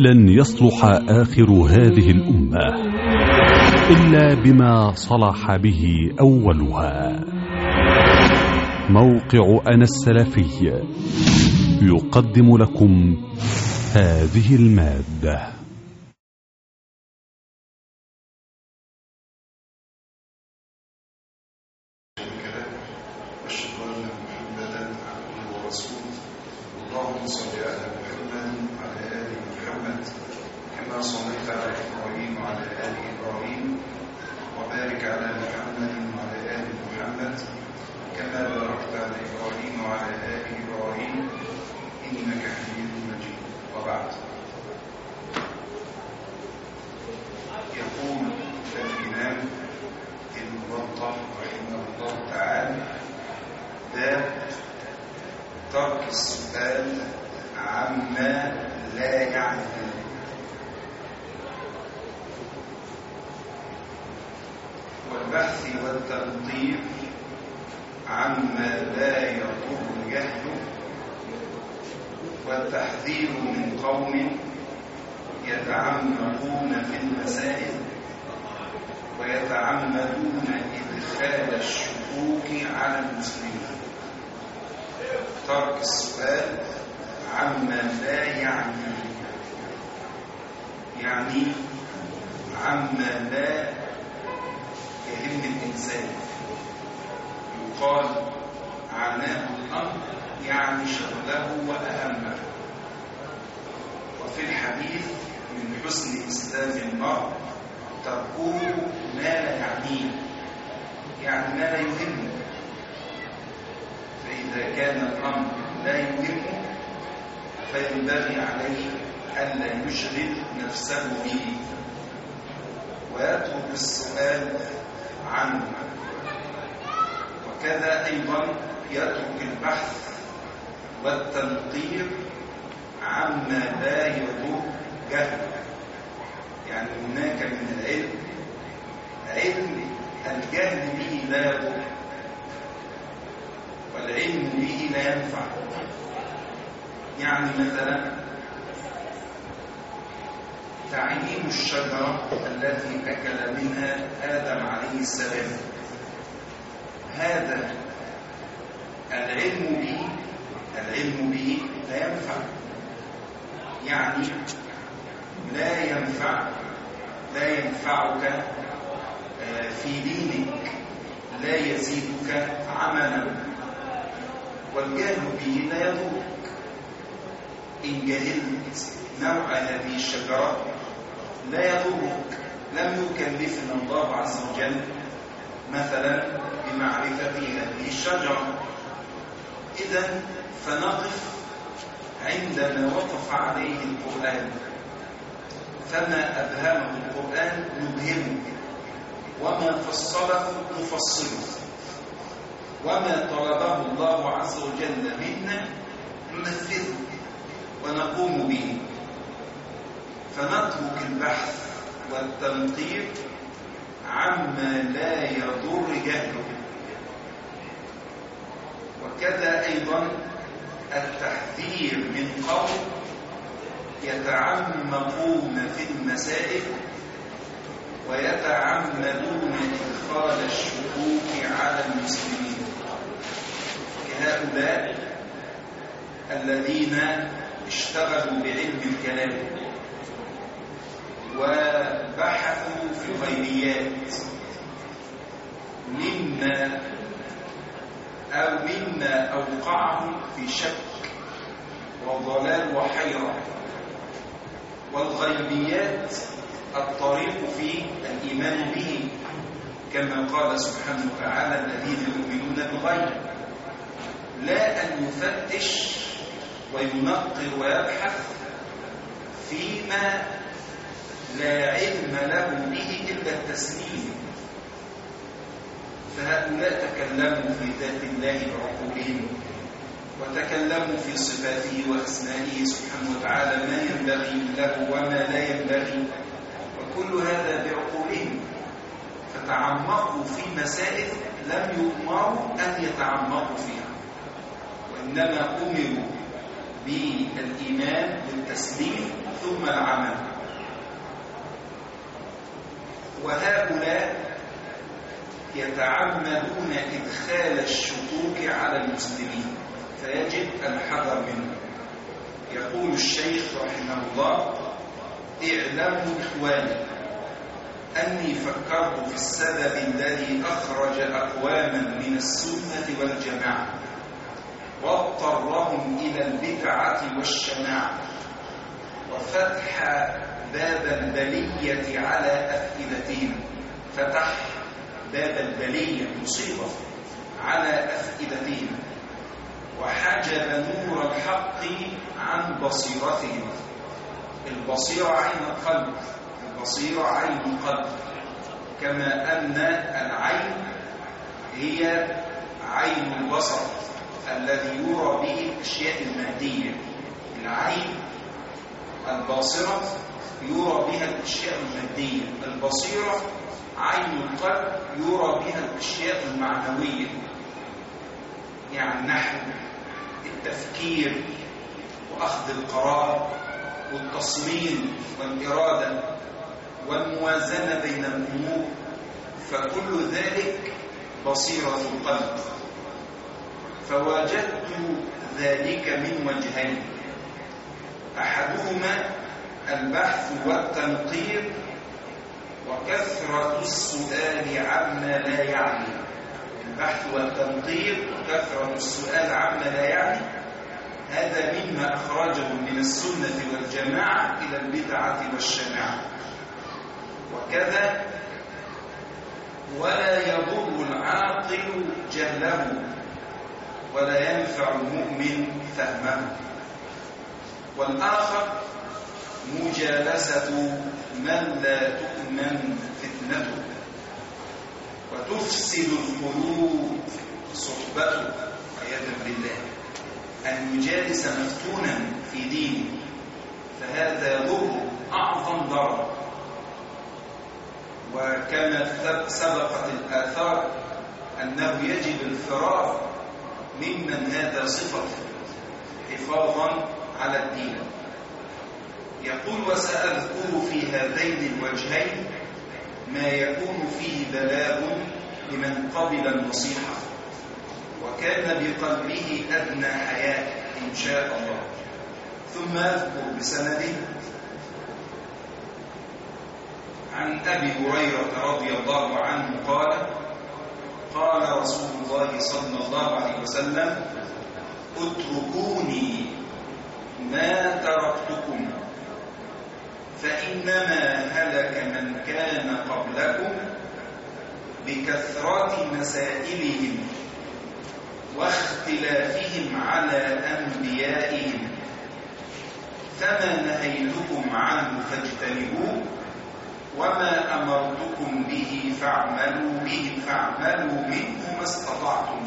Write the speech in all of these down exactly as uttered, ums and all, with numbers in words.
لن يصلح آخر هذه الأمة إلا بما صلح به أولها. موقع أنا السلفي يقدم لكم هذه المادة. اللهم صل على محمد وعلى آل محمد كما صليت على إبراهيم وعلى آل إبراهيم، وبارك على محمد وعلى آل محمد كما باركت على إبراهيم وعلى آل إبراهيم إنك حميد مجيد. وبعد، يقول الإمام ابن بطة رحمه الله تعالى: باب ترك السؤال عما لا يعلم. والبحث والتنظير عما لا يضر جهله، والتحذير من قوم يتعمقون في المسائل ويتعمدون إدخال الشكوك على المسلمين. ترك السؤال عما لا يعني، يعني عما لا يهم الإنسان. يقال عناه الأمر يعني شغله وأهمه. وفي الحديث: من حسن إسلام المرء تركه ما لا يعنيه، يعني ما لا يهمه. فإذا كان الأمر لا يهمه فينبغي عليه ألا يشغل نفسه به ويترك السؤال عنه. وكذا أيضا يترك البحث والتنقير عما لا يضر جهله. يعني هناك من العلم علم الجهل به لا يضر، والعلم به لا ينفع. يعني مثلا تعيين الشجرة التي أكل منها آدم عليه السلام، هذا العلم به العلم به لا ينفع. يعني لا ينفع لا ينفعك في دينك، لا يزيدك عملا. والجهل به لا يضرك. إن جهلت نوع هذه الشجرة لا يضرك، لم يكلفنا الله عز وجل مثلا بمعرفة هذه الشجرة. إذن فنقف عندما وقف عليه القرآن، فما أبهمه القرآن نبهمه، وما فصله نفصله، وما طلبه الله عز وجل منا ننفذه ونقوم به. فنترك البحث والتنقير عما لا يضر جهله. وكذا أيضا التحذير من قوم يتعمقون في المسائل ويتعمدون إدخال الشكوك على المسلمين، كهؤلاء الذين اشتغلوا بعلم الكلام وبحثوا في الغيبيات، مما أو مما أوقعهم في شك وضلال وحيرة. والغيبيات الطريق في الإيمان به، كما قال سبحانه وتعالى: الذين يؤمنون بالغيب. لا أن يفتش وينقر ويبحث فيما لا علم له به إلا التسليم. فهؤلاء تكلموا في ذات الله بعقولهم، وتكلموا في صفاته وأسمائه سبحانه وتعالى ما ينبغي له وما لا ينبغي، وكل هذا بعقولهم. فتعمقوا في مسائل لم يؤمروا أن يتعمقوا فيها، وإنما أمروا بالإيمان والتسليم ثم العمل. وهؤلاء يتعمدون إدخال الشكوك على المسلمين، فيجب الحذر منه. يقول الشيخ رحمه الله: اعلموا إخواني أني فكرت في السبب الذي أخرج أقواما من السنة والجماعة واضطرهم إلى البدعة والشناعة، وفتح باب البلية على أفئدتهم. فتح باب البلية، مصيبة، على أفئدتهم، وحجب نور الحق عن بصيرتهم. البصيرة عين القلب، البصيرة عين القلب، كما أن العين هي عين البصر الذي يرى به الأشياء المادية. العين الباصرة يرى بها الأشياء المادية، البصيرة عين القلب يرى بها الأشياء المعنوية، يعني نحو التفكير وأخذ القرار والتصميم والإرادة والموازنة بين الأمور، فكل ذلك بصيرة القلب. فوجدت ذلك من وجهين: أحدهما البحث والتنقير وكثرة السؤال عما لا يعني. البحث والتنقير وكثرة السؤال عما لا يعني، هذا مما أخرجهم من السنة والجماعة إلى البدعة والشناعة. وكذا ولا يضر العاقل جهله ولا ينفع المؤمن فهمه. والآخر مجالسة من لا تؤمن فتنته وتفسد القلوب صحبته، عياذا بالله. أن يجالس مفتونا في دينه فهذا يضر أعظم ضرر. وكما سبقت الآثار أنه يجب الفرار ممن هذا صفة حفاظا على الدين. يقول: وسأذكر في هذين الوجهين ما يكون فيه بلاغ لمن قبل النصيحة وكان بقلبه أدنى حياء إن شاء الله. ثم أذكر بسنده عن أبي هريرة رضي الله عنه قال: قال رسول الله صلى الله عليه وسلم: اتركوني ما تركتكم فإنما هلك من كان قبلكم بكثرة مسائلهم واختلافهم على أنبيائهم، فما نهيتكم عنه فاجتنبوه وما أمرتكم به فاعملوا به فاعملوا منه ما استطعتم.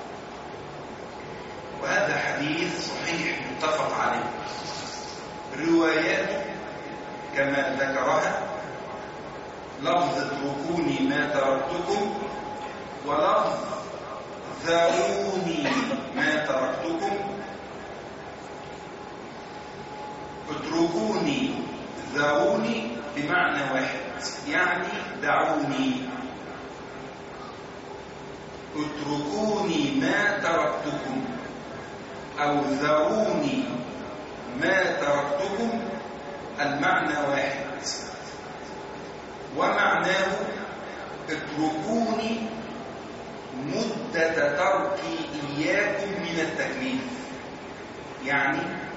وهذا حديث صحيح متفق عليه. رواياته كما ذكرها لفظ اتركوني ما تركتكم، ولفظ ذروني ما تركتكم. اتركوني ذروني بمعنى واحد، يعني دعوني. اتركوني ما تركتكم أو ذروني ما تركتكم، المعنى واحد. ومعناه اتركوني مدة تركي إياكم من التكليف، يعني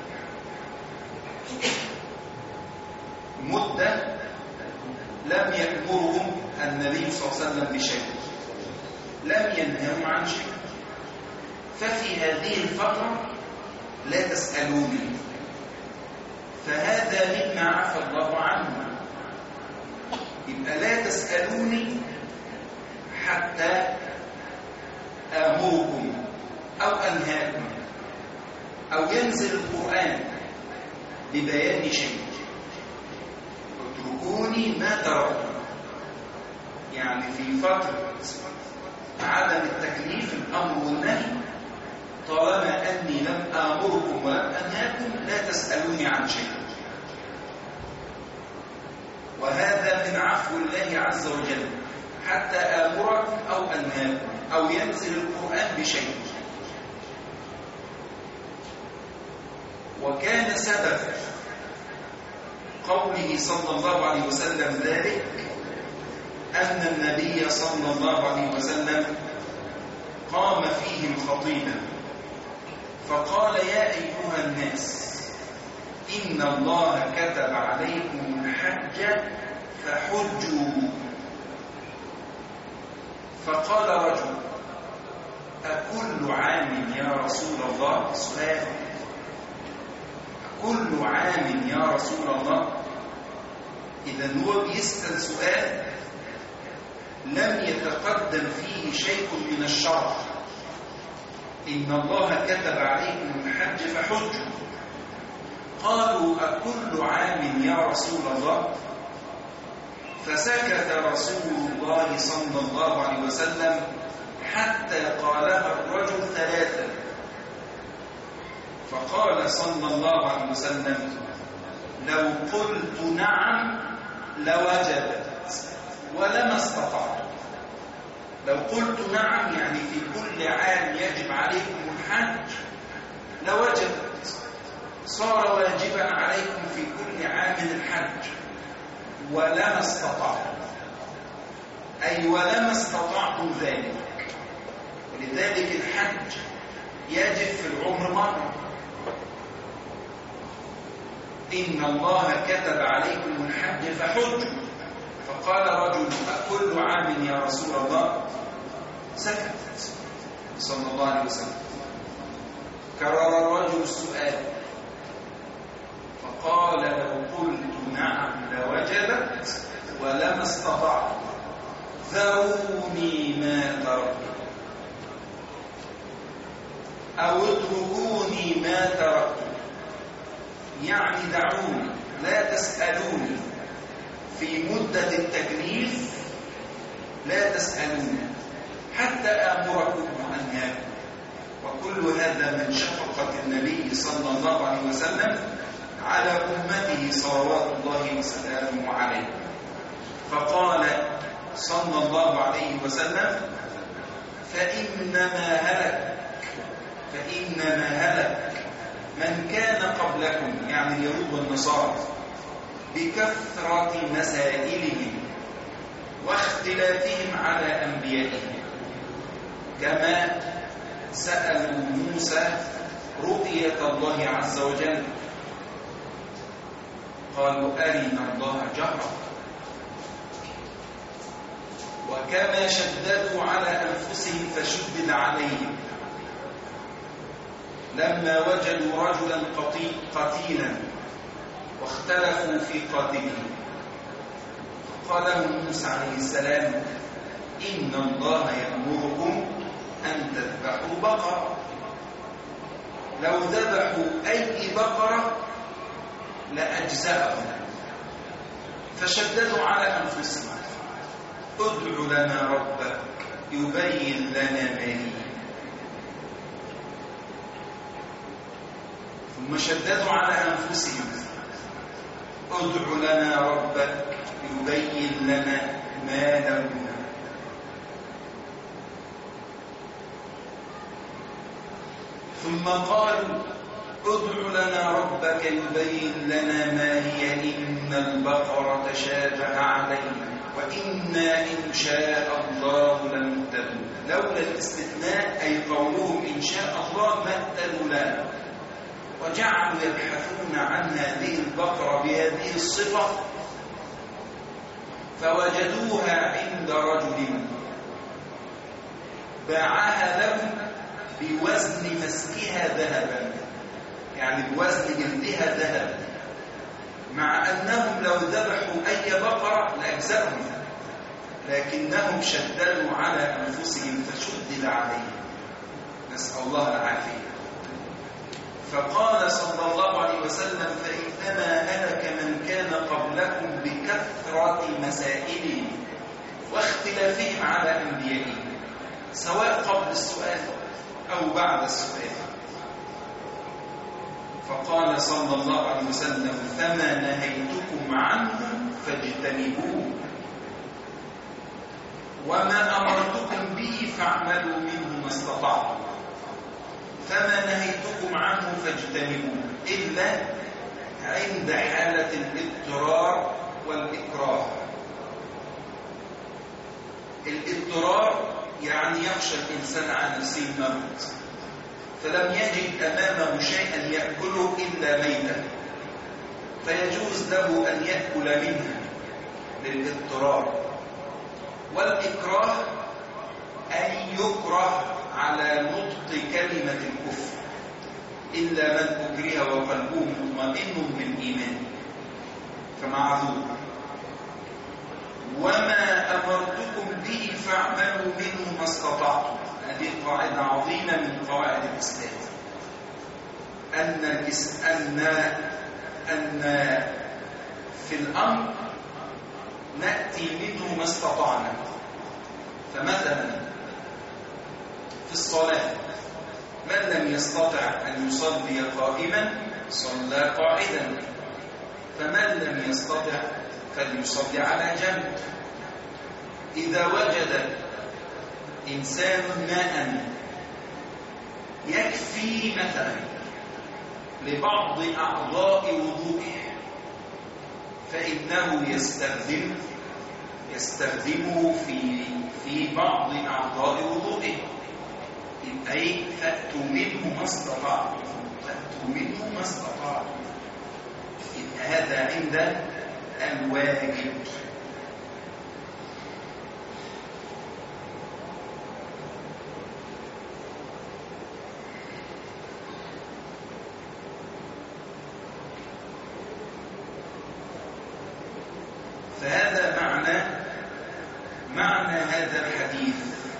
مدة لم يأمرهم النبي صلى الله عليه وسلم بشيء، لم ينههم عن شيء، ففي هذه الفترة لا تسألوني، فهذا مما عفى الله عنه. يبقى لا تسألوني حتى آمركم أو أنهاكم أو ينزل القرآن ببيان شيء. اتركوني ما تركتم، يعني في فترة عدم التكليف الأمر والنهي، طالما أني لم آمركم ولم أنهاكم أنهاكم لا تسألوني عن شيء. وهذا من عفو الله عز وجل، حتى آمركم أو أنهاكم أو ينزل القرآن بشيء. وكان سبب قوله صلى الله عليه وسلم ذلك أن النبي صلى الله عليه وسلم قام فيهم خطيبا فقال: يا أيها الناس، إن الله كتب عليكم الحج فحجوا. فقال رجل: أكل عام يا رسول الله؟ سؤال: أكل عام يا رسول الله؟ إذا هو بيسأل سؤال لم يتقدم فيه شيء من الشرع. إن الله كتب عليكم الحج فحجوا. قالوا: أكل عام يا رسول الله؟ فسكت رسول الله صلى الله عليه وسلم حتى قالها الرجل ثلاثا. فقال صلى الله عليه وسلم: لو قلت نعم لوجبت ولما استطعت. لو قلت نعم يعني في كل عام يجب عليكم الحج لوجبت، صار واجبا عليكم في كل عام الحج، ولما استطعتم، أي ولما استطعتم ذلك. ولذلك الحج يجب في العمر مرة. إن الله كتب عليكم الحج فحجوا. فقال رجل: أكل عام يا رسول الله؟ سكت صلى الله عليه وسلم. كرر الرجل السؤال فقال: لو قلت نعم لوجبت ولما استطعت، ذروني ما تركت أو اتركوني ما تركت، يعني دعوني لا تسألوني في مدة التكليف، لا تسألوني حتى آمركم وأنهاكم. وكل هذا من شفقة النبي صلى الله عليه وسلم على أمته صلوات الله وسلامه عليه. فقال صلى الله عليه وسلم: فإنما هلك فإنما هلك من كان قبلكم، يعني اليهود والنصارى، بكثرة مسائلهم واختلافهم على أنبيائهم، كما سألوا موسى رؤية الله عز وجل قالوا: أرنا الله جهرا. وكما شددوا على أنفسهم فشدد عليهم لما وجدوا رجلا قتيلا واختلفوا في قاتله. فقال لهم موسى عليه السلام: إن الله يأمركم أن تذبحوا بقرة. لو ذبحوا أي بقرة لأجزأهم، فشددوا على أنفسهم: ادع لنا ربك يبين لنا ما هي. ثم شددوا على أنفسهم: ادع لنا ربك يبين لنا ما لونها. ثم قالوا: ادع لنا ربك يبين لنا ما هي، إن البقرة تشابه علينا وإنا إن شاء الله لمهتدون. لولا الاستثناء أي قولهم إن شاء الله ما اهتدوا لنا. وجعلوا يبحثون عن هذه البقرة بهذه الصفة فوجدوها عند رجل باعها لهم بوزن مسكها ذهبا، يعني بوزن جلدها ذهب، مع أنهم لو ذبحوا أي بقرة لأجزأهم، لكنهم شددوا على أنفسهم فشدد عليهم، نسأل الله العافية. فقال صلى الله عليه وسلم: فإنما هلك من كان قبلكم بكثرة مسائلهم واختلافهم على أنبيائهم، سواء قبل السؤال أو بعد السؤال. فقال صلى الله عليه وسلم فما نهيتكم عنه فاجتنبوه وما أمرتكم به فاعملوا منه ما استطعتم. فما نهيتكم عنه فاجتنبوه إلا عند حالة الاضطرار والإكراه. الاضطرار يعني يخشى الإنسان عن نفسه الموت فلم يجد أمامه شيئا يأكله إلا ميتا فيجوز له أن يأكل منها للاضطرار. والإكراه أن يكره على نطق كلمة الكفر إلا من أكره وقلبه مطمئن بالإيمان فمعذور. وما أمرتكم به فاعملوا منه ما استطعتم. هذه قاعدة عظيمة من قواعد الإسلام أن أن أن في الأمر نأتي منه ما استطعنا. فمثلا في الصلاة من لم يستطع أن يصلي قائما صلى قاعدا فمن لم يستطع فليصلي على جنب. إذا وجد إنسان ماء يكفي مثلا لبعض أعضاء وضوئه فإنه يستخدم يستخدمه في في بعض أعضاء وضوئه. أي فأتوا منه ما استطعتم فأتوا منه ما استطعتم. هذا عند الواجب. فهذا معنى معنى هذا الحديث.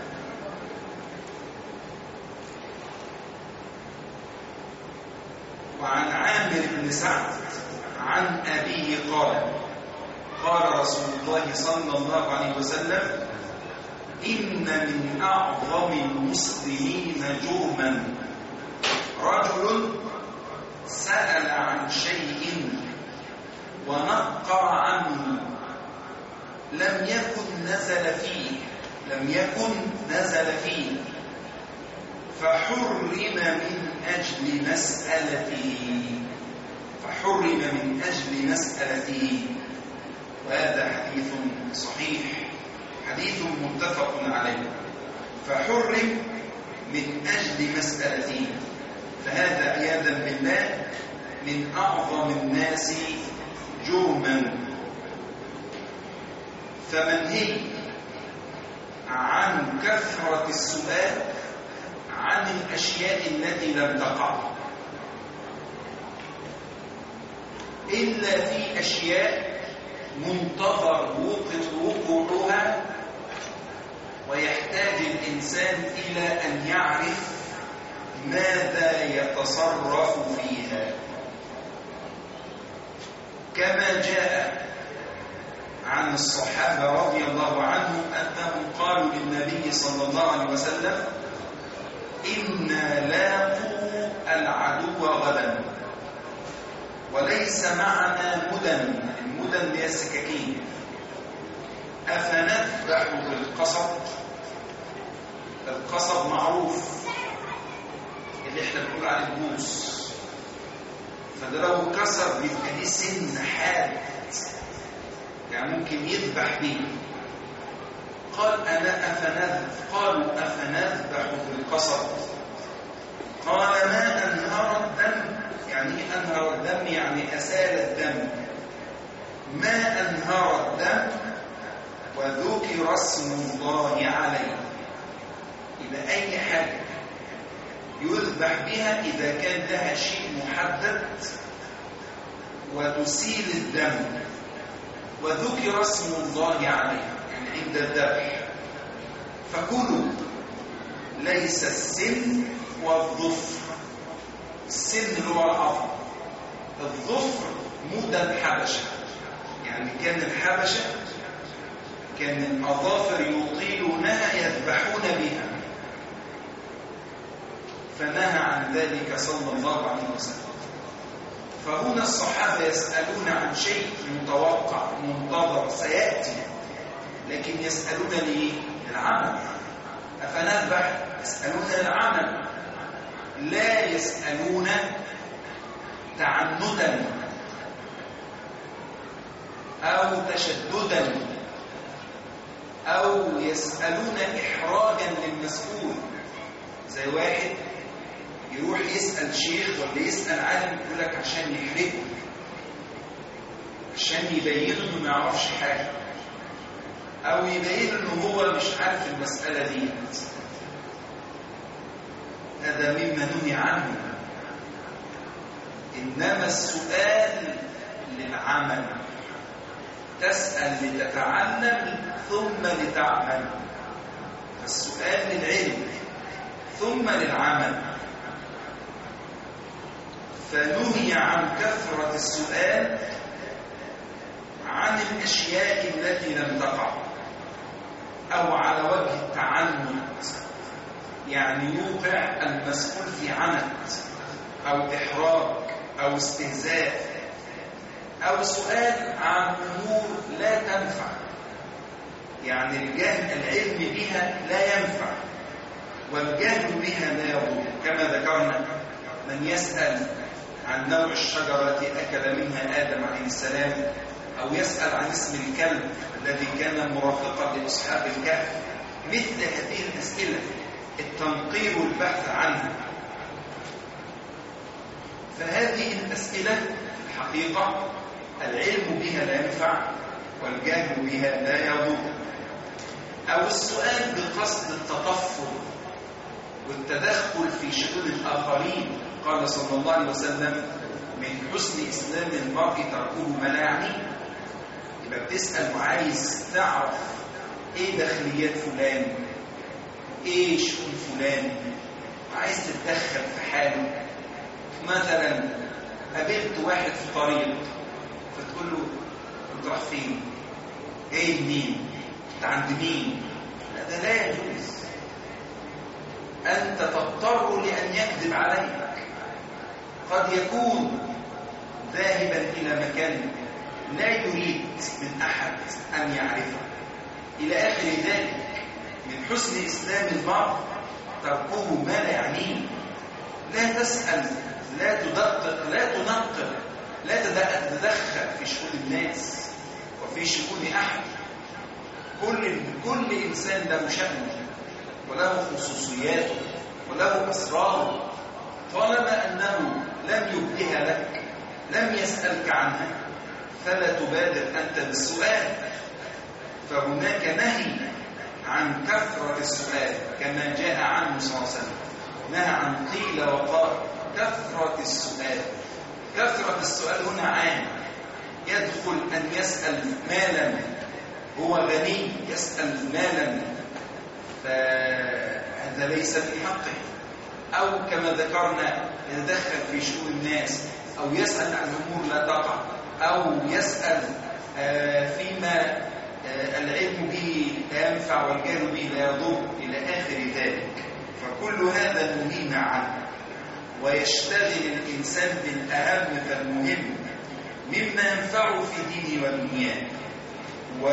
وعن عامر بن سعد عن أبيه قال قال رسول الله صلى الله عليه وسلم إن من أعظم المسلمين جرما رجل سأل عن شيء ونقر عنه لم يكن نزل فيه لم يكن نزل فيه فحرم من أجل مسألته فحرم من أجل مسألته. وهذا حديث صحيح حديث متفق عليه. فحرم من أجل مسألته فهذا عياذا بالله من أعظم الناس جرما. فمنهي عن كثرة السؤال عن الأشياء التي لم تقع إلا في أشياء منتظر وقوعها ويحتاج الإنسان إلى أن يعرف ماذا يتصرف فيها. كما جاء عن الصحابة رضي الله عنهم أنهم قالوا للنبي صلى الله عليه وسلم إنا لاقوا العدو غدا وليس معنا مدن. المدن هي السكاكين. أفنذبح بالقصب. القصب معروف اللي احنا بنقول عليه البوص. فده لو كسر بيبقى دي سن حاد يعني ممكن يذبح به. قال أنا أفنذبح قالوا أفنذبح بالقصب. قال ما أنهر الدم. يعني أنهر الدم يعني أسال الدم. ما أنهر الدم وذكر اسم الله عليه. إذا أي حاجة يذبح بها إذا كان لها شيء محدد وتسيل الدم وذكر اسم الله عليه يعني عند الذبح فكلوا. ليس السن والظفر. السن اللي هو العظم. الظفر مدى الحبشة يعني كان الحبشة كان الأظافر يطيلونها يذبحون بها فنهى عن ذلك صلى الله عليه وسلم. فهنا الصحابة يسألون عن شيء متوقع منتظر سيأتي، لكن يسألون ليه؟ للعمل. أفنذبح؟ يسألون للعمل، لا يسألون تعنتا أو تشددا أو يسألون إحراجا للمسؤول. زي واحد يروح يسأل شيخ ولا يسأل عالم يقول لك عشان يحرجه، عشان يبين انه ما يعرفش حاجه، او يبين انه هو مش عارف المساله دي. هذا مما نهي عنه. انما السؤال للعمل، تسأل لتتعلم ثم لتعمل. فالسؤال للعلم ثم للعمل. فنهي عن كثرة السؤال عن الأشياء التي لم تقع أو على وجه التعنت، يعني يوقع المسؤول في عنت أو إحراج أو استهزاء، أو سؤال عن أمور لا تنفع، يعني الجهل العلم بها لا ينفع والجهل بها لا يضر. كما ذكرنا من يسأل عن نوع الشجرة التي أكل منها آدم عليه السلام، أو يسأل عن اسم الكلب الذي كان مرافقا لأصحاب الكهف، مثل هذه الأسئلة التنقير والبحث عنها. فهذه الأسئلة الحقيقة العلم بها لا ينفع والجهل بها لا يضر. أو السؤال بقصد التطفل والتدخل في شؤون الآخرين. قال صلى الله عليه وسلم من حسن إسلام المرء تركه ما لا يعنيه. يبقى بتسأل وعايز تعرف إيه داخليات فلان، إيه شؤون فلان، عايز تتدخل في حاله. مثلا قابلت واحد في طريق فتقول له انت رايح فين؟ جاي منين؟ انت عند مين؟ لا، ده لا يجوز. انت تضطر لان يكذب عليك. قد يكون ذاهبا الى مكان لا يريد من احد ان يعرفه الى اخر ذلك. من حسن اسلام المرء تركه ما لا يعنيه. لا تسأل، لا تدقق، لا تنقل، لا تتدخل في شؤون الناس وفي شؤون أحد. كل كل إنسان له شأنه وله خصوصياته وله أسراره. طالما أنه لم يبدها لك، لم يسألك عنها، فلا تبادر أنت بالسؤال. فهناك نهي عن كثرة السؤال كما جاء عنه صلى الله عليه وسلم. نهى عن قيل وقال. كثرة السؤال، كثرة السؤال هنا عام، يدخل أن يسأل مالا، هو غني يسأل مالا، فهذا ليس في حقه. أو كما ذكرنا يتدخل في شؤون الناس، أو يسأل عن أمور لا تقع، أو يسأل فيما العلم به لا ينفع والجهل به لا يضر إلى آخر ذلك. فكل هذا نهينا عنه، ويشتغل الإنسان بالأهم فالمهم مما ينفعه في دينه ودنياه. و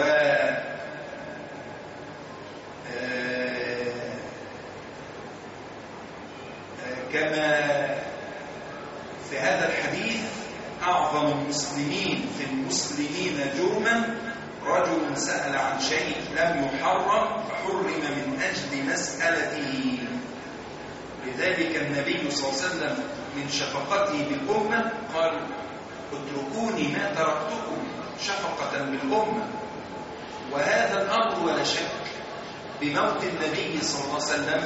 كما في هذا الحديث أعظم المسلمين في المسلمين جرما رجل سأل عن شيء لم يحرم فحرم من أجل مسألته. لذلك النبي صلى الله عليه وسلم من شفقته بالأمة قال اتركوني ما تركتكم شفقة بالأمة. وهذا الأمر ولا شك بموت النبي صلى الله عليه وسلم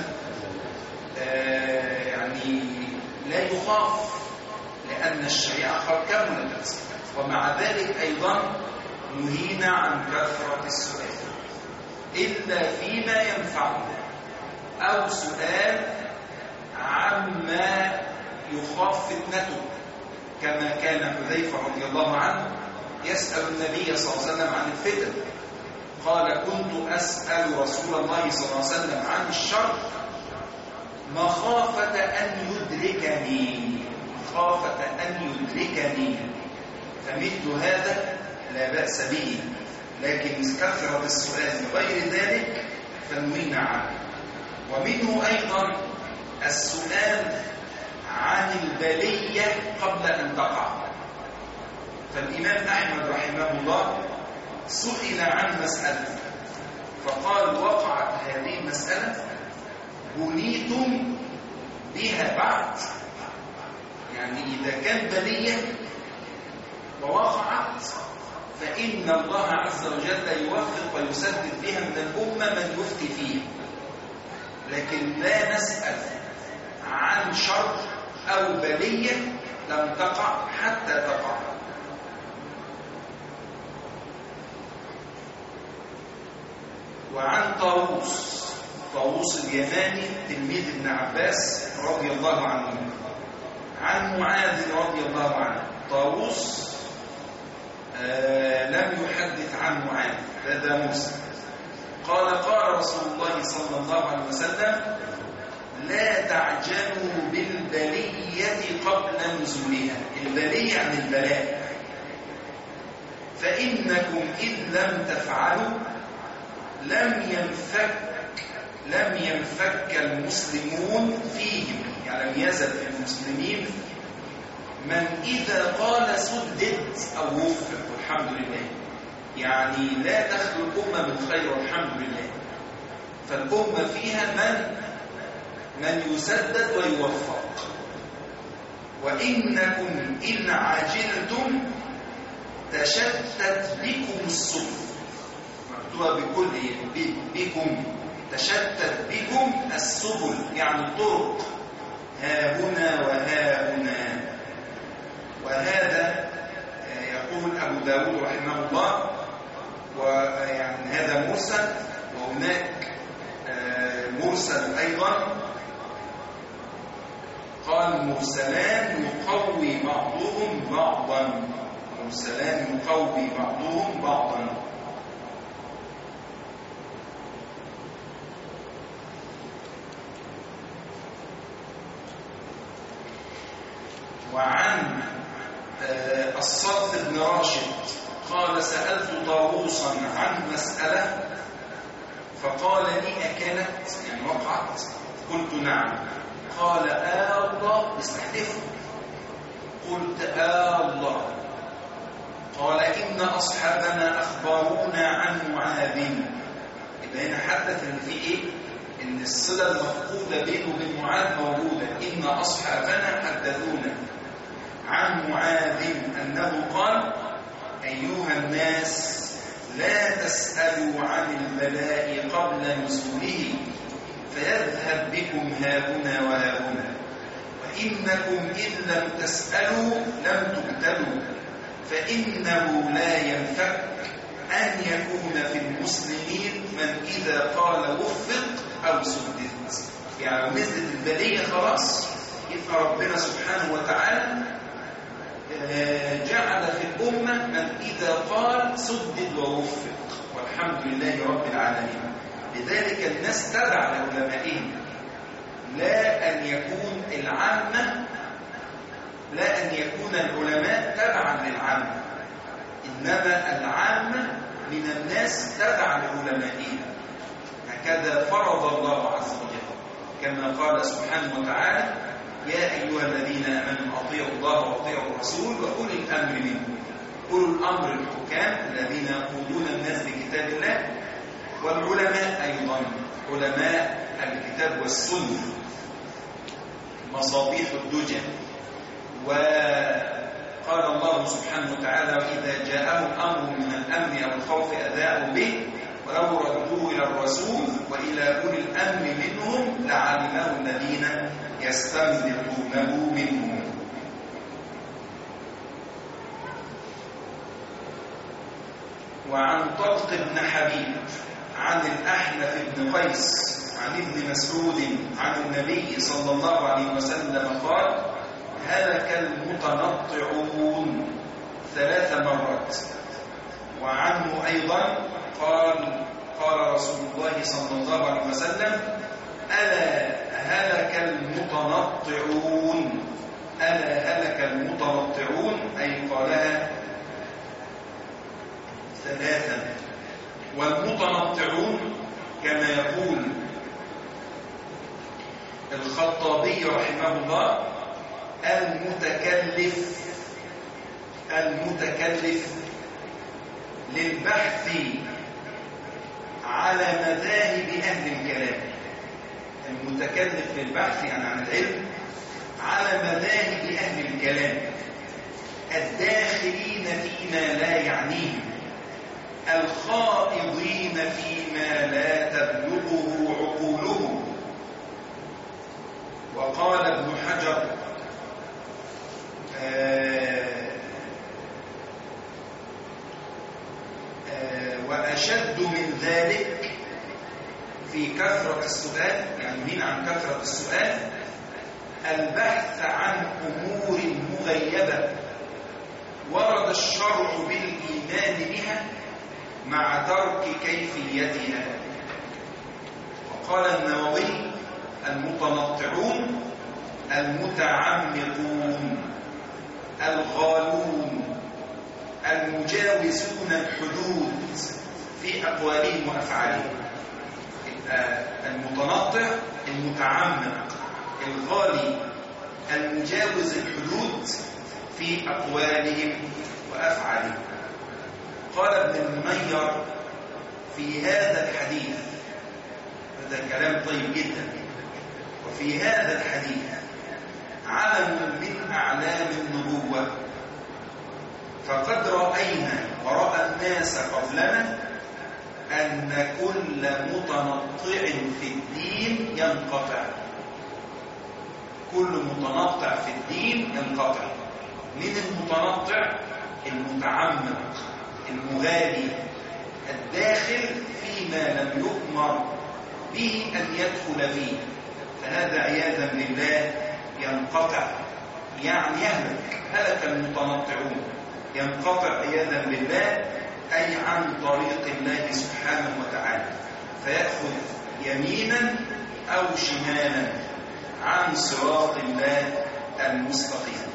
آه يعني لا يخاف، لأن الشريعة قد كملت. ومع ذلك أيضا نهينا عن كثرة السؤال إلا فيما ينفعنا، أو سؤال عما يخاف فتنته، كما كان حذيفة رضي الله عنه يسأل النبي صلى الله عليه وسلم عن الفتن. قال كنت أسأل رسول الله صلى الله عليه وسلم عن الشر مخافة أن يدركني، مخافة أن يدركني، فمثل هذا لا بأس به، لكن كثرة السؤال غير ذلك فنهينا عنه. ومنه أيضا السؤال عن البلية قبل أن تقع. فالإمام أحمد رحمه الله سئل عن مسألة فقال: وقعت هذه المسألة بنيتم بها بعد، يعني إذا كان بلية ووقعت فإن الله عز وجل يوفق ويسدد بها من الأمة من يفتي فيها، لكن لا نسأل عن شر أو بلية لم تقع حتى تقع. وعن طاووس طاووس اليماني تلميذ ابن عباس رضي الله عنه، عن معاذ رضي الله عنه. طاووس آه لم يحدث عن معاذ، هذا موسى. قال: قال رسول الله صلى الله عليه وسلم: لا تعجلوا بالبلية قبل نزولها. البلية عن البلاء، فإنكم إن لم تفعلوا لم ينفك لم ينفك المسلمون فيهم، يعني لم يزل في المسلمين من إذا قال سدد أو وفق، والحمد لله. يعني لا تخلو الأمة من خير والحمد لله، فالأمة فيها من من يسدد ويوفق. وإنكم إن عجلتم تشتت بكم السبل، مكتوبة بكل بكم، تشتت بكم السبل يعني الطرق، ها هنا وها هنا. وهذا يقول أبو داود رحمه الله، ويعني هذا مرسل، وهناك مرسل أيضا. قال: مرسلان يقوي بعضهم بعضا، مرسلان يقوي بعضهم بعضا. وعن الصدق بن راشد قال: سألت طاووسا عن مسألة فقال لي: أكانت يعني وقعت؟ قلت: نعم. قال: آه الله، استحدثه. قلت: آه الله. قال: إن أصحابنا أخبرونا عن معاذ. إذا هنا حدث إن في إيه؟ إن الصلة المفقودة بينه وبين معاذ موجودة. إن أصحابنا حدثونا عن معاذ أنه قال: أيها الناس لا تسألوا عن البلاء قبل نزوله فيذهب بكم هاهنا وهاهنا، وإنكم إن لم تسألوا لم تبتلوا، فإنه لا ينفك أن يكون في المسلمين من إذا قال وفق أو سدد. يعني نزلت البلية خلاص، يبقى ربنا سبحانه وتعالى جعل في الأمة من إذا قال سدد ووفق، والحمد لله رب العالمين. لذلك الناس تبع لعلمائهم، لا أن يكون العامة لا أن يكون العلماء تبعا للعامة، إنما العامة من الناس تبع لعلمائهم. هكذا فرض الله عز وجل، كما قال سبحانه وتعالى: يا أيها الذين آمنوا أطيعوا الله وأطيعوا الرسول وأولي الأمر منكم. أولو الأمر الحكام الذين يقودون الناس بكتاب الله، والعلماء أيضا علماء الكتاب والسنة، مصابيح الدجى. وقال الله سبحانه وتعالى: وإذا جاءهم أمر من الأمن أو الخوف أذاعوا به ولو ردوه إلى الرسول وإلى أولي الأمر منهم لعلمه الذين يستنبطونه منهم. وعن طلق بن حبيب عن الأحنف بن قيس عن ابن مسعود عن النبي صلى الله عليه وسلم قال: هلك المتنطعون ثلاث مرات. وعنه أيضا قال قال رسول الله صلى الله عليه وسلم: ألا هلك المتنطعون ألا هلك المتنطعون المتنطعون كما يقول الخطابي رحمه الله المتكلف المتكلف للبحث على مذاهب أهل الكلام. المتكلف للبحث يعني عن العلم على مذاهب أهل الكلام الداخلين فيما لا يعنيهم الخائضين فيما لا تبلغه عقولهم. وقال ابن حجر آه آه وأشد من ذلك في كثرة السؤال، يعني من عن كثرة السؤال البحث عن أمور مغيبة ورد الشرع بالإيمان بها مع ترك كيفيتها. وقال النووي المتنطعون المتعمقون الغالون المجاوزون الحدود في أقوالهم وأفعالهم. المتنطع المتعمق الغالي المجاوز الحدود في أقوالهم وأفعالهم. قال ابن المنير في هذا الحديث، هذا كلام طيب جدا، وفي هذا الحديث علم من أعلام النبوة، فقد رأينا ورأى الناس قبلنا أن كل متنطع في الدين ينقطع. كل متنطع في الدين ينقطع. من المتنطع المتعمق المغالي الداخل فيما لم يؤمر به أن يدخل فيه، فهذا عياذا بالله ينقطع، يعني يهلك. هلك المتنطعون، ينقطع عياذا بالله أي عن طريق الله سبحانه وتعالى، فيأخذ يمينا أو شمالا عن صراط الله المستقيم.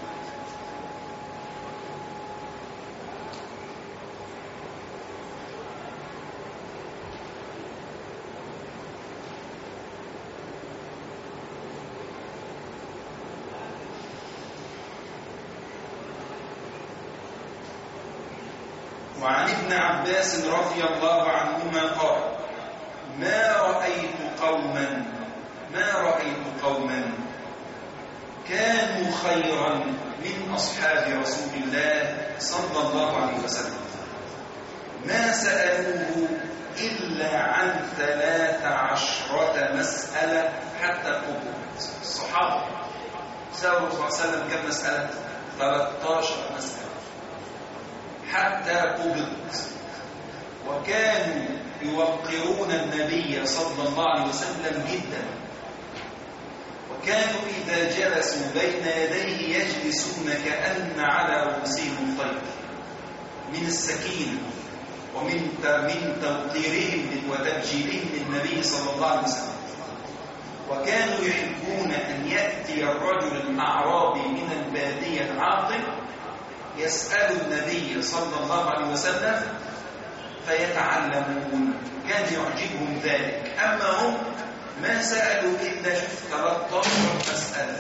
وعن ابن عباس رضي الله عنهما قال ما رأيت قوما ما رأيت قوما كانوا خيرا من أصحاب رسول الله صلى الله عليه وسلم ما سألوه إلا عن ثلاث عشرة مسألة حتى قبلت. الصحابة سألوا الرسول صلى الله عليه وسلم كم مسألة؟ ثلاث عشرة مسألة حتى قبضت. وكانوا يوقرون النبي صلى الله عليه وسلم جدا، وكانوا إذا جلسوا بين يديه يجلسون كأن على رؤوسهم الطير من السكينة ومن من توقيرهم وتبجيلهم للنبي صلى الله عليه وسلم. وكانوا يحبون أن يأتي الرجل الأعرابي من البادية العاقل يسأل النبي صلى الله عليه وسلم فيتعلمون، كان يعجبهم ذلك. أما هم ما سألوا إلا ثلاث عشرة مسألة.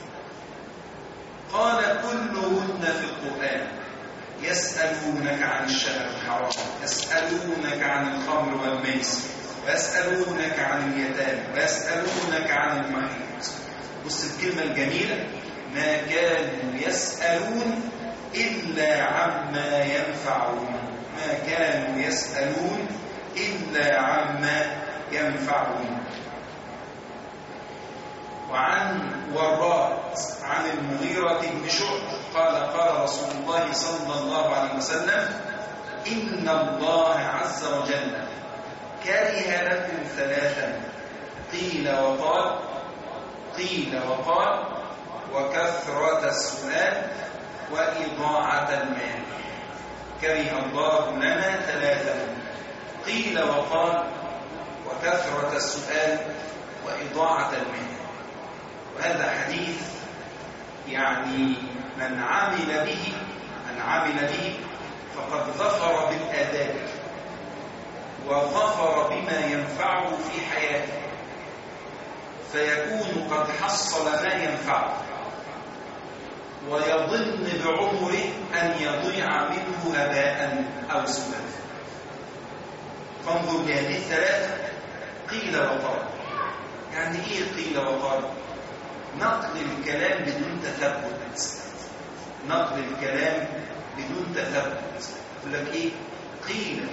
قال كلهن في القرآن. يسألونك عن الشهر الحرام، يسألونك عن الخمر والميسر، ويسألونك عن اليتامى، ويسألونك عن المحيط. بص الكلمة الجميلة، ما كانوا يسألون إلا عما ينفعون، ما كانوا يسألون إلا عما ينفعون. وعن ورات عن المغيرة بن شعبة قال قال رسول الله صلى الله عليه وسلم إن الله عز وجل كره لكم ثلاثا قيل وقال قيل وقال وكثرة السؤال وإضاعة المال. كره الله لنا ثلاثا قيل وقال وكثرة السؤال وإضاعة المال. وهذا حديث يعني من عمل به من عمل به فقد ظفر بالآداب وظفر بما ينفعه في حياته، فيكون قد حصل ما ينفعه، ويظن بعمره أن يضيع منه هباء أو سدى. فانظر لهذه الثلاثة: قيل وقال. يعني إيه قيل وقال؟ نقل الكلام بدون تثبت، نقل الكلام بدون تثبت. يقول لك إيه؟ قيل،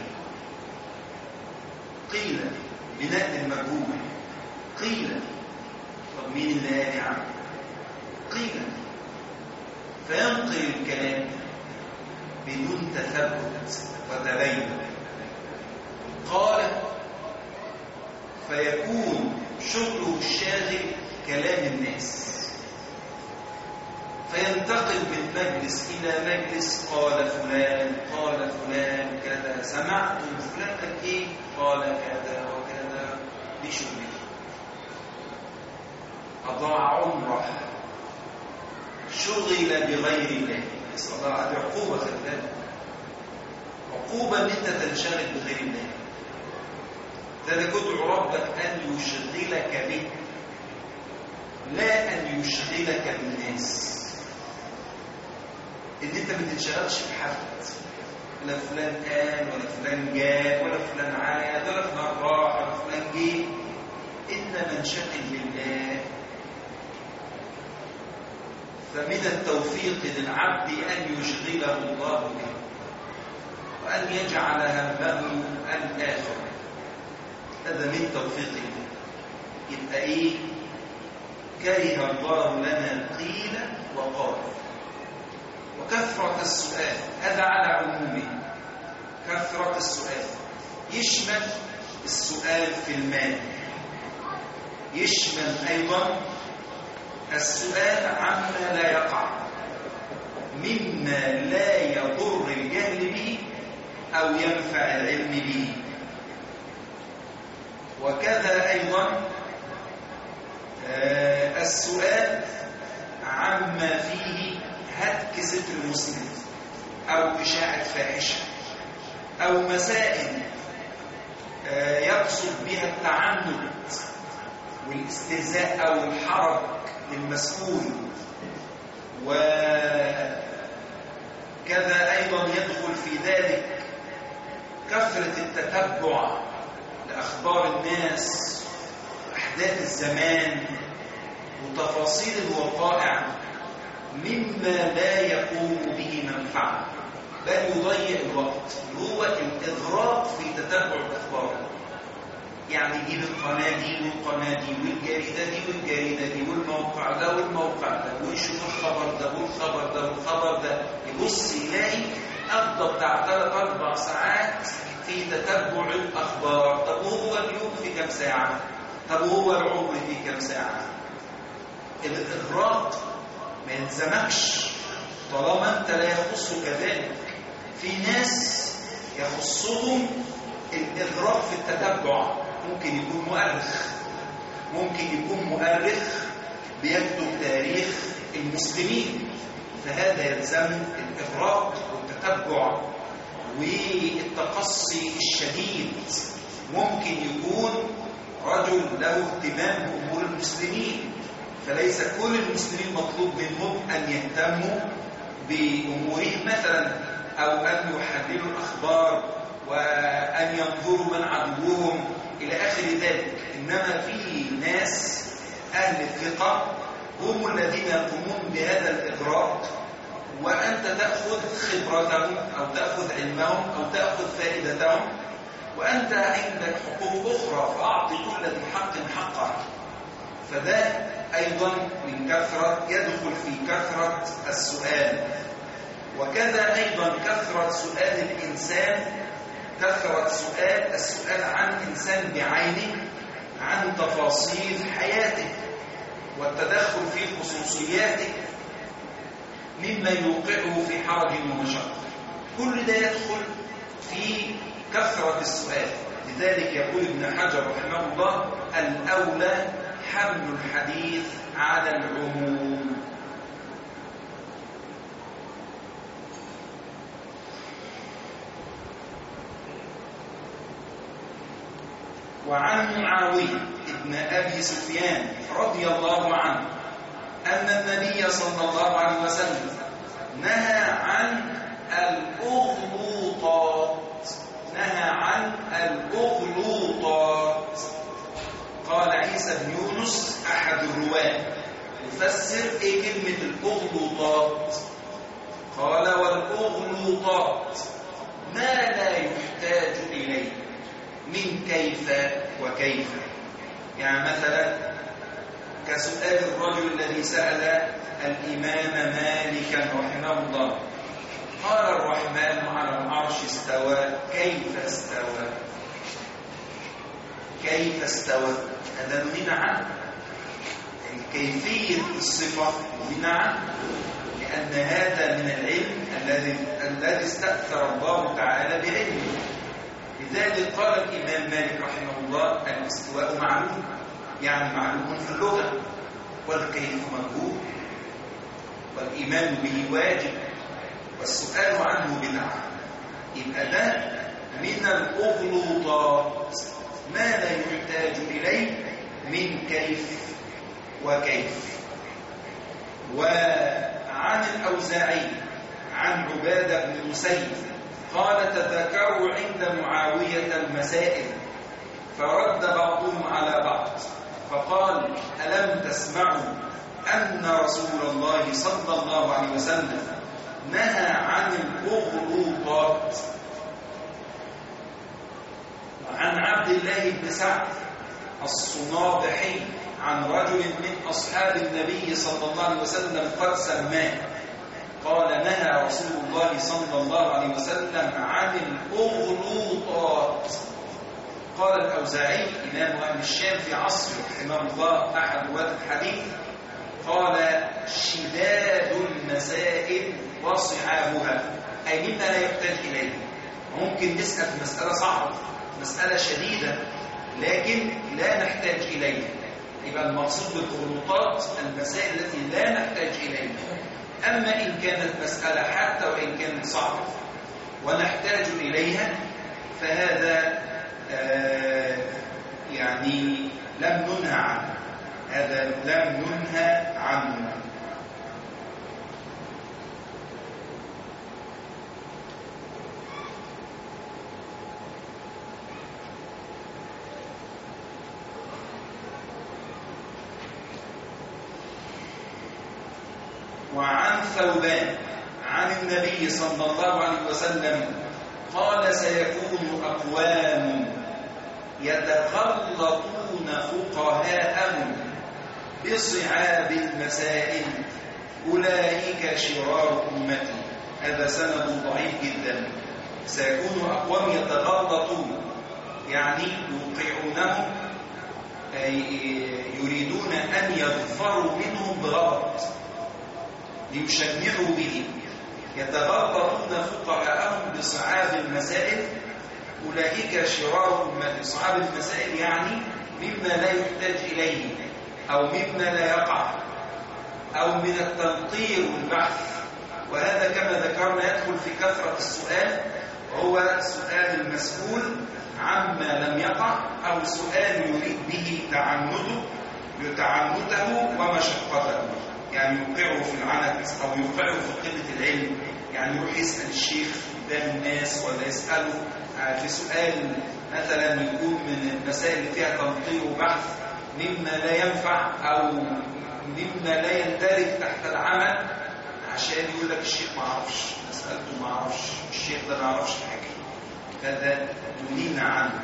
قيل بنقل المجهول، قيل. طب مين اللي قال يا عم؟ قيل. فينقل الكلام بدون تثبت وتبين. قال فيكون شغله الشاغل كلام الناس، فينتقل من مجلس إلى مجلس: قال فلان، قال فلان كذا، سمعت فلان قال إيه؟ قال كذا وكذا، بشغله. أضاع عمره، شغل بغير الله. نسأل الله عليه عقوبة. خلال عقوبة أن أنت تنشغل بغير الله. ذلك ادعو ربك أن يشغلك به، لا أن يشغلك بالناس. إن أنت ما تنشغلش بحد، لا فلان قال ولا فلان جاب ولا فلان عاد ولا فلان راح ولا فلان جه، إنما انشغل بالله. فمن التوفيق للعبد أن يشغله الله به، وأن يجعل همه الآخرة. هذا من توفيقه. يبقى إيه؟ كره الله لنا قيل وقال. وكثرة السؤال، هذا على عمومه. كثرة السؤال يشمل السؤال في المال، يشمل أيضا السؤال عما لا يقع، مما لا يضر الجهل به أو ينفع العلم به. وكذا أيضا آه السؤال عما فيه هتك ستر المسلم أو إشاعة فاحشة أو مسائل آه يقصد بها التعنت والاستهزاء أو الحرج للمسؤول. وكذا أيضا يدخل في ذلك كثرة التتبع لأخبار الناس، أحداث الزمان، وتفاصيل الوقائع، مما لا يقوم به منفعة بل يضيع الوقت. هو الإغراق في تتبع الأخبار. يعني يجيب القناة دي والقناة دي والجريدة دي والجريدة دي والموقع ده والموقع ده، ويشوف الخبر ده والخبر ده والخبر ده، يبص يلاقي قضى بتاع ثلاث أربع ساعات في تتبع الأخبار. طب وهو اليوم في كم ساعة؟ طب وهو العمر في كم ساعة؟ الإغراق ما يلزمكش طالما أنت لا يخصك ذلك. في ناس يخصهم الإغراق في التتبع، ممكن يكون مؤرخ، ممكن يكون مؤرخ بيكتب تاريخ المسلمين، فهذا يلزم الإغراق والتتبع والتقصي الشديد. ممكن يكون رجل له اهتمام بأمور المسلمين، فليس كل المسلمين مطلوب منهم أن يهتموا بأمورهم مثلا، أو أن يحللوا الأخبار وأن ينظروا من عدوهم إلى آخر ذلك. إنما في ناس أهل الثقة هم الذين يقومون بهذا الإغراق، وأنت تأخذ خبرتهم أو تأخذ علمهم أو تأخذ فائدتهم، وأنت عندك حقوق أخرى، فأعطي كل ذي حق حقه. فده أيضا من كثرة، يدخل في كثرة السؤال. وكذا أيضا كثرة سؤال الإنسان، كثرة سؤال السؤال عن إنسان بعينه، عن تفاصيل حياته والتدخل في خصوصياته مما يوقعه في حرج ومشقة. كل ده يدخل في كثرة السؤال. لذلك يقول ابن حجر رحمه الله: الأولى حمل الحديث على العموم. وعن معاوية ابن أبي سفيان رضي الله عنه أن النبي صلى الله عليه وسلم نهى عن الأغلوطات نهى عن الأغلوطات. قال عيسى بن يونس أحد الرواة يفسر إيه كلمة الأغلوطات؟ قال والأغلوطات ما لا يحتاج إليه من كيف وكيف. يعني مثلا كسؤال الرجل الذي سأل الإمام مالكا رحمه الله قال الرحمن على العرش استوى، كيف استوى؟ كيف استوى؟ هذا نهينا عنه. كيفية الصفة نهينا عنه، لأن هذا من العلم الذي الذي استأثر الله تعالى بعلمه. لذلك قال الإمام مالك رحمه الله الاستواء معلوم، يعني معلوم في اللغة، والكيف مجهول، والإيمان به واجب، والسؤال عنه بدعة. يبقى ده من الأغلوطات ما لا يحتاج إليه من كيف وكيف. وعن الأوزاعي عن عبادة بن مسيب قال تذكروا عند معاوية المسائل فرد بعضهم على بعض فقال ألم تسمعوا أن رسول الله صلى الله عليه وسلم نهى عن الأغلوطات. وعن عبد الله بن سعد الصنابحي عن رجل من أصحاب النبي صلى الله عليه وسلم قد سماه قال نهى رسول الله صلى الله عليه وسلم عن الأغلوطات. قال الأوزاعي إمام أهل الشام في عصره رحمه الله أحد رواة الحديث قال شداد المسائل وصعابها، أي مما لا يحتاج إليه. ممكن نسأل في مسألة صعبة، مسألة شديدة، لكن لا نحتاج إليها. يبقى المقصود بالغلوطات المسائل التي لا نحتاج إليها. أما إن كانت مسألة حتى وإن كانت صعبة ونحتاج إليها فهذا آه يعني لم ننهى عنه، هذا لم ننهى عنه. وعن ثوبان عن النبي صلى الله عليه وسلم قال سيكون أقوام يتخلطون فقهاءهم بصعاب المسائل أولئك شرار أمتي. هذا سند ضعيف جدا. سيكون أقوام يتغلطون يعني يوقعونهم، يريدون أن يظفروا منهم بغلط ليشنعوا به، يتغلطون فقهاءهم بصعاب المسائل أولئك شرار أمتي. صعاب المسائل يعني مما لا يحتاج إليه أو مما لا يقع أو من التنطير والبحث. وهذا كما ذكرنا يدخل في كثرة السؤال، وهو سؤال المسؤول عما لم يقع أو سؤال يريد به تعنته تعنته ومشقته، يعني يوقعه في العنت أو يوقعه في قلة العلم. يعني يروح يسأل الشيخ قدام الناس ولا يسأله في سؤال مثلا يكون من المسائل اللي فيها تنطير وبحث مما لا ينفع أو مما لا يندرج تحت العمل، عشان يقول لك الشيخ ما عرفش، مسألته ما عرفش، الشيخ ده ما عرفش حاجة. فده نهينا عنه.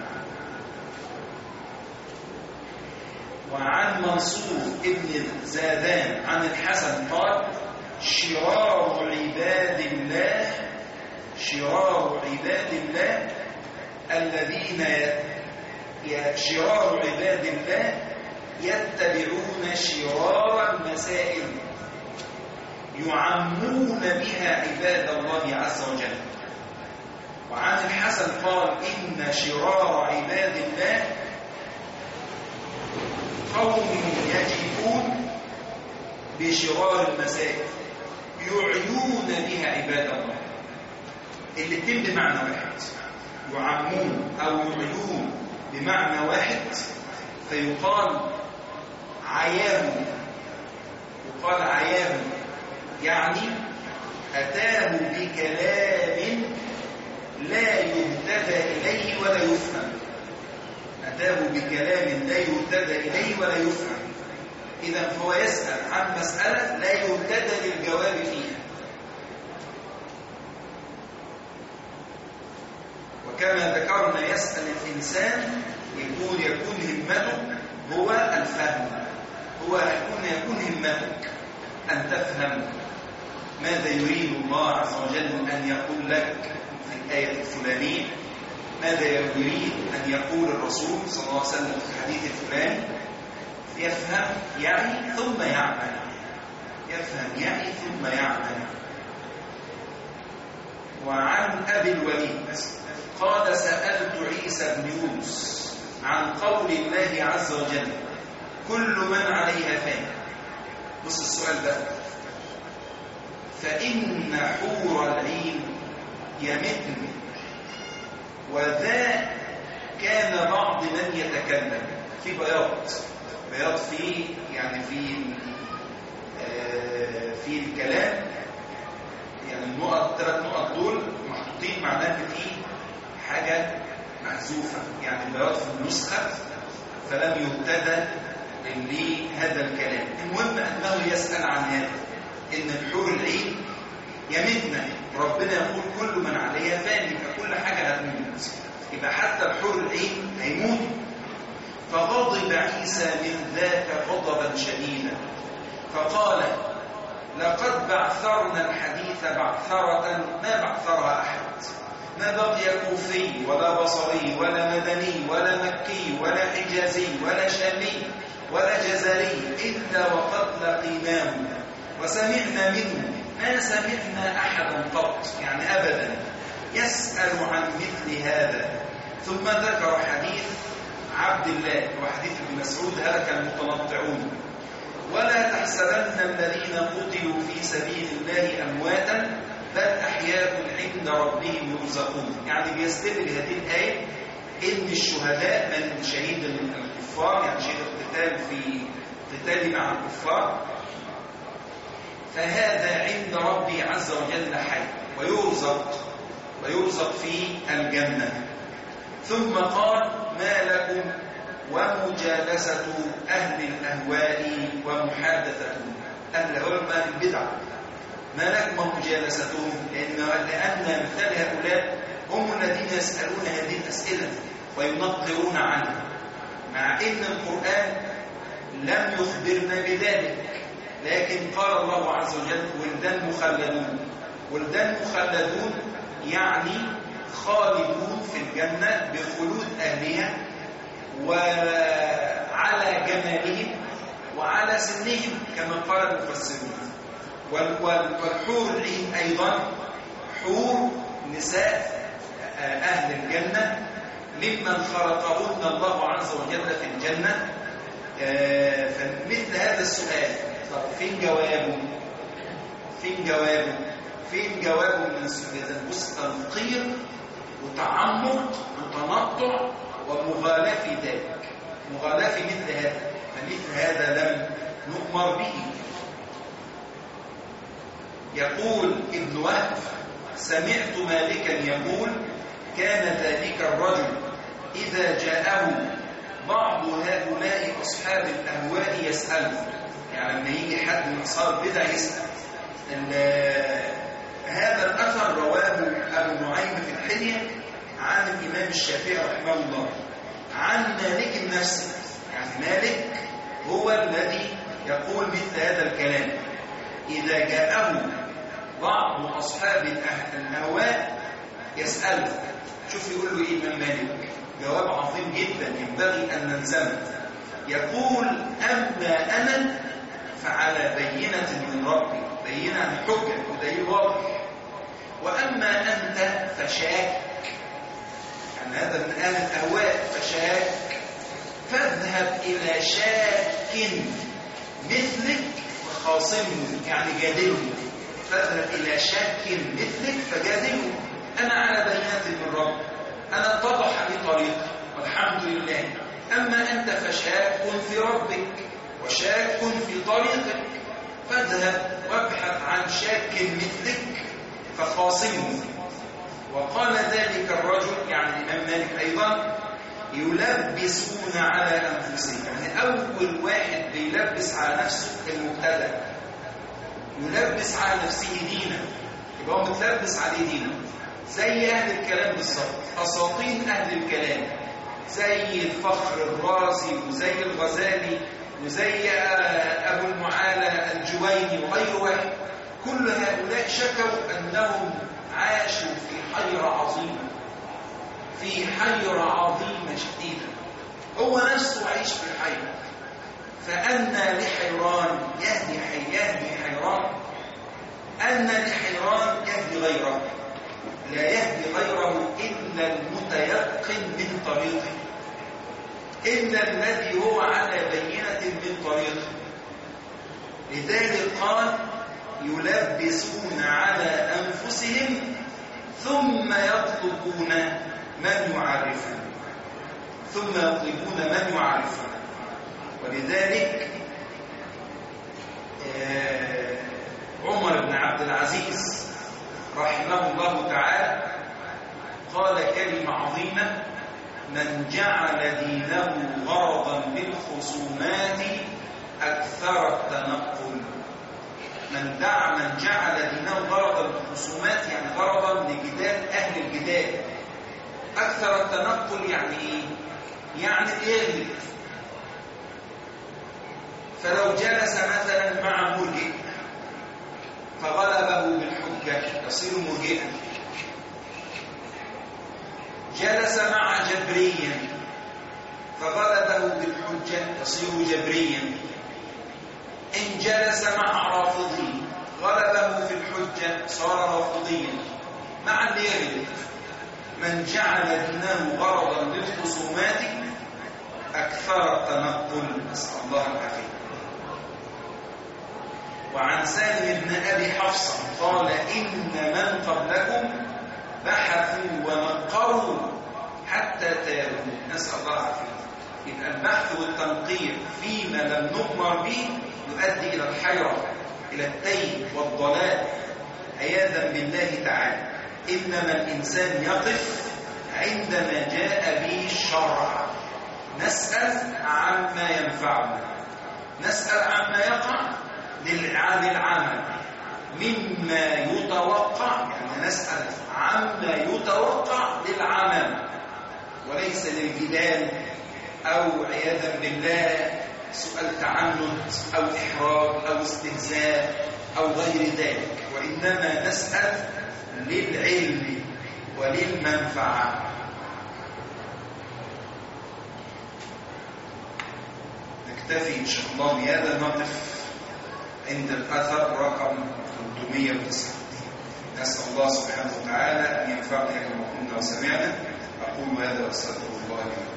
وعن منصور ابن زادان عن الحسن قال شرار عباد الله شرار عباد الله الذين شرار عباد الله يتبعون شرار المسائل يعمون بها عباد الله عز وجل. وعن الحسن قال إن شرار عباد الله قوم يجيبون بشرار المسائل يعيون بها عباد الله. الاثنين بمعنى واحد، يعمون أو يعيون بمعنى واحد فيقال عياه، يقال عياه يعني أتاه بكلام لا يهتدى إليه ولا يفهم، أتاه بكلام لا يهتدى إليه ولا يفهم. إذا فهو يسأل عن مسألة لا يهتدى للجواب فيها. وكما ذكرنا يسأل الإنسان يكون يكون همته هو الفهم، هو يكون يكون همتك أن تفهم ماذا يريد الله عز وجل أن يقول لك في الآية الفلانية، ماذا يريد أن يقول الرسول صلى الله عليه وسلم في الحديث الفلاني. يفهم يعني ثم يعمل، يفهم يعني ثم يعمل. وعن أبي الوليد قال سألت عيسى بن يونس عن قول الله عز وجل كل من عليها فان. بص السؤال ده، فإن حور العين يمتن وذا كان بعض من يتكلم في بياض، بياض في يعني في آه في الكلام، يعني النقط ثلاث نقط دول محطوطين معناه في حاجة محذوفة، يعني بياض في النسخة فلم يهتدى لهذا الكلام. المهم أنه يسأل عن هذا، إن الحور العين يمتنا، ربنا يقول كل من عليها فان، يبقى كل حاجة هتموت، يبقى حتى الحور العين هيموت. فغضب عيسى من ذاك غضبا شديدا فقال لقد بعثرنا الحديث بعثرة ما بعثرها أحد، ما بقي كوفي ولا بصري ولا مدني ولا مكي ولا حجازي ولا شامي ولا جزري إلا وقد لقيناه وسمعنا منه ما سمعنا أحدا قط، يعني أبدا يسأل عن مثل هذا. ثم ذكر حديث عبد الله وحديث ابن مسعود هلك المتنطعون ولا تحسبن الذين قتلوا في سبيل الله أمواتا بل أحياء عند ربهم يرزقون. يعني بيستدل هذه الآية إن الشهداء من شهيد الكفار، يعني شهيد القتال في قتال مع الكفار، فهذا عند ربي عز وجل حي ويرزق ويرزق في الجنة. ثم قال ما لكم ومجالسة أهل الأهواء ومحادثتهم، أهل الأهواء ما البدع، ما لكم ومجالستهم، لأن لأن مثال هؤلاء هم الذين يسألون هذه الأسئلة وينقرون عنها، مع أن القرآن لم يخبرنا بذلك، لكن قال الله عز وجل ولدان مخلدون. ولدان مخلدون يعني خالدون في الجنة بخلود أهلها وعلى جمالهم وعلى سنهم كما قال المفسرون. والحور العين أيضا حور نساء أهل الجنة ممن خلقهن الله عز وجل في الجنة. فمثل هذا السؤال طب فين جوابه؟ فين جوابه؟ فين جوابه من السؤال؟ بص، تنقير وتعمق وتنطع ومغالاة في ذلك، مغالاة في مثل هذا، فمثل هذا لم نؤمر به. يقول ابن وهب سمعت مالكا يقول كان ذلك الرجل إذا جاءه بعض هؤلاء أصحاب الأهواء يسأله، يعني لما يجي حد من أصحاب البدع يسأل. هذا الأثر رواه أبو نعيم في الحلية عن الإمام الشافعي رحمه الله عن مالك نفسه، يعني مالك هو الذي يقول مثل هذا الكلام. إذا جاءه بعض أصحاب الأهواء يسأله، شوف يقول له إيه الإمام مالك، جواب عظيم جدا ينبغي أن نلزمه. يقول أما أنا فعلى بينة من ربي، بينة عن حجة ودليل واضح، وأما أنت فشاك، يعني هذا من أهل الأهواء فشاك، فاذهب إلى شاك مثلك وخاصمه، يعني جادله، فاذهب إلى شاك مثلك فجادله. أنا على بينة من ربي، أنا اتضح لي طريق والحمد الحمد لله. أما أنت فشاك في ربك وشاك في طريقك، فاذهب وابحث عن شاك مثلك فخاصمه. وقال ذلك الرجل، يعني الإمام مالك أيضا، يلبسون على أنفسهم، يعني أول واحد بيلبس على نفسه المبتدأ، يلبس على نفسه دينا، يبقى هو متلبس عليه دينا، زي أهل الكلام بالظبط، أساطين أهل الكلام، زي الفخر الرازي وزي الغزالي وزي أبو المعالى الجويني وغير واحد. كل هؤلاء شكوا أنهم عاشوا في حيرة عظيمة، في حيرة عظيمة شديدة، هو نفسه عايش في الحيرة. فأنى لحيران يهدي حي يهدي حيران، أنى لحيران يهدي غيره، لا يهدي غيره إلا المتيقن من طريقه، إلا الذي هو على بينة من طريقه. لذلك قال يلبسون على أنفسهم ثم يطلبون من يعرفون، ثم يطلبون من يعرفون. ولذلك عمر بن عبد العزيز رحمه الله تعالى قال كلمة عظيمة: من جعل دينه غرضا بالخصومات أكثر التنقل. من دعا من جعل دينه غرضا بالخصومات، يعني غرضا لجدال أهل الجدال. أكثر التنقل يعني إيه؟ يعني يغلب. فلو جلس مثلا مع مرجئ فغلبه بالحجة يصير مرجئا، جلس مع جبريا فغلبه بالحجة يصير جبريا، إن جلس مع رافضي غلبه في الحجة صار رافضيا، مع اللي يغلب. من جعل دينه غرضا للخصومات أكثر التنقل، نسأل الله العافية. وعن سالم بن أبي حفص قال: إن من قبلكم بحثوا ونقروا حتى تابوا، نسأل الله العافية. يبقى البحث والتنقير فيما لم نؤمر به يؤدي إلى الحيرة، إلى التيه والضلال عياذا بالله تعالى. إنما الإنسان يقف عندما جاء به الشرع، نسأل عما ينفعنا، نسأل عما يقع للعمل مما يتوقع، يعني نسأل عما يتوقع للعمل وليس للجدال أو عياذا بالله سؤال تعنت أو إحراج أو استهزاء أو غير ذلك، وإنما نسأل للعلم وللمنفعة. نكتفي إن شاء الله بهذا الموقف عند الأثر رقم ثلاثمائة وتسعة. نسأل الله سبحانه وتعالى أن ينفعنا كما كنا وسمعنا. أقول هذا وأستغفر الله لي.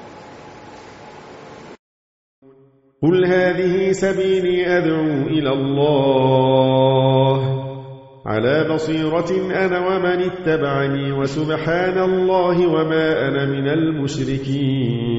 قل هذه سبيلي أدعو إلى الله على بصيرة أنا ومن اتبعني، وسبحان الله وما أنا من المشركين.